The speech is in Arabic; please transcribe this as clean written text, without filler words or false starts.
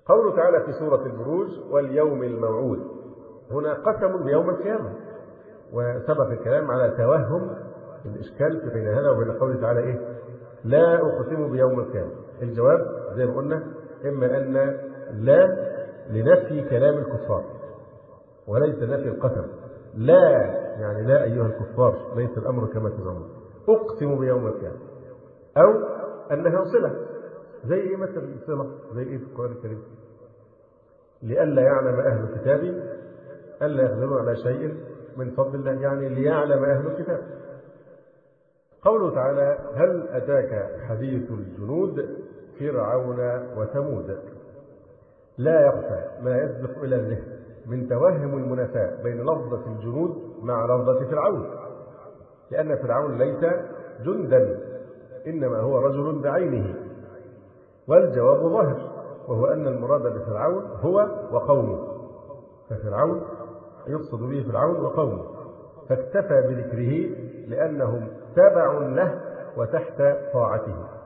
قوله تعالى في سورة البروج واليوم الموعود، هنا قسم بيوم القيامة، وسبق الكلام على توهم الإشكال بين هذا وبين قوله تعالى إيه؟ لا أقسم بيوم القيامة. الجواب زي ما قلنا إما أن لا لنفي كلام الكفار وليس نفي القسم، لا يعني لا أيها الكفار ليس الأمر كما تزعمون، أقسم بيوم القيامة، أو أنها صلة زي إيه مثل صلة زي إيه في القرآن الكريم؟ لئلا يعلم أهل الكتاب ألا يقدرون على شيء من فضل الله، يعني ليعلم أهل الكتاب. قوله تعالى هل أتاك حديث الجنود فرعون وثمود، لا يخفى ما يسبق إلى الذهن من توهم المنافاة بين لفظة الجنود مع لفظة فرعون، لأن فرعون ليس جندا إنما هو رجل بعينه، والجواب ظاهر وهو أن المراد بفرعون هو وقومه، ففرعون يقصد به فرعون وقومه، فاكتفى بذكره لأنهم تبع له وتحت طاعته.